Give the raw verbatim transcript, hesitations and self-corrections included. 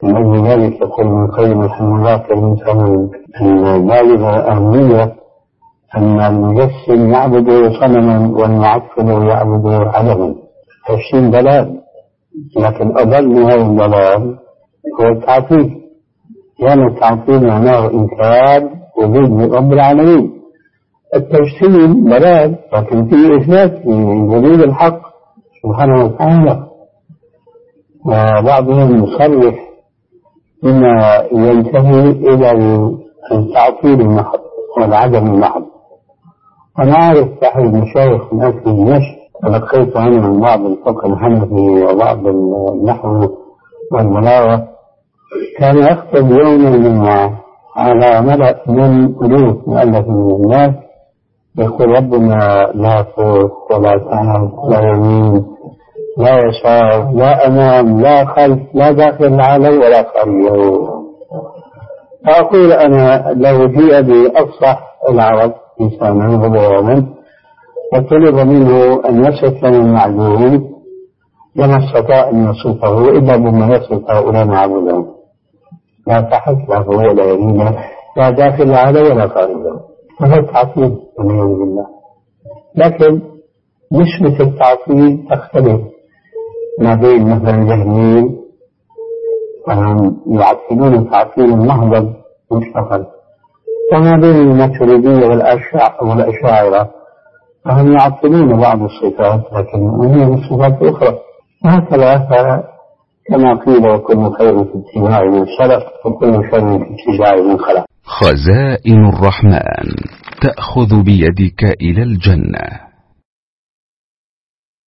من أجل ذلك يقول ابن القيم رحمه الله في المثل البالغ أهمية أن المجسم يعبد صنما والمعطل يعبد عدما. التجسيم ضلال، لكن أضل من هذا الضلال هو التعطيل، لأن التعطيل معناه إنكار وجود رب العالمين. التجسيم ضلال لكن فيه إثبات وجود الحق سبحانه وتعالى. وبعضهم يصرح بما ينتهي إلى التعطيل المحض والعدم المحض. أنا أعرف أحد المشايخ من أهل دمشق تلقيت عنه من بعض الفقه الحنفي وبعض النحو والبلاغة، كان يخطب يوم الجمعة على ملأ من ألوف مؤلف من الناس يقول ربنا لا فوق ولا تحت ولا يمين لا يسار لا أمام لا خلف لا داخل علي ولا خارج. فأقول أنا لو جيء بأفصح العرب إنسانا غضوانا وطلب منه أن يصف لنا المعلوم لما استطاع أن يصفه إلا بما يصف هؤلاء معبودون، لا تحت لا فوق ولا يمين لا داخل علي ولا خارج. هذا التعطيل والعياذ بالله. لكن نسبة التعطيل تختلف ما بين مثلا الجهميين فهم يعطلون تعطيلا محضا مشتقا، وما بين الماتريدية والأشاعرة فهم يعطلون بعض الصفات لكن هي صفات أخرى. وهكذا كما قيل وكل خير في اتباع من سلف وكل شر في اتباع من خلف. خزائن الرحمن تأخذ بيدك إلى الجنة.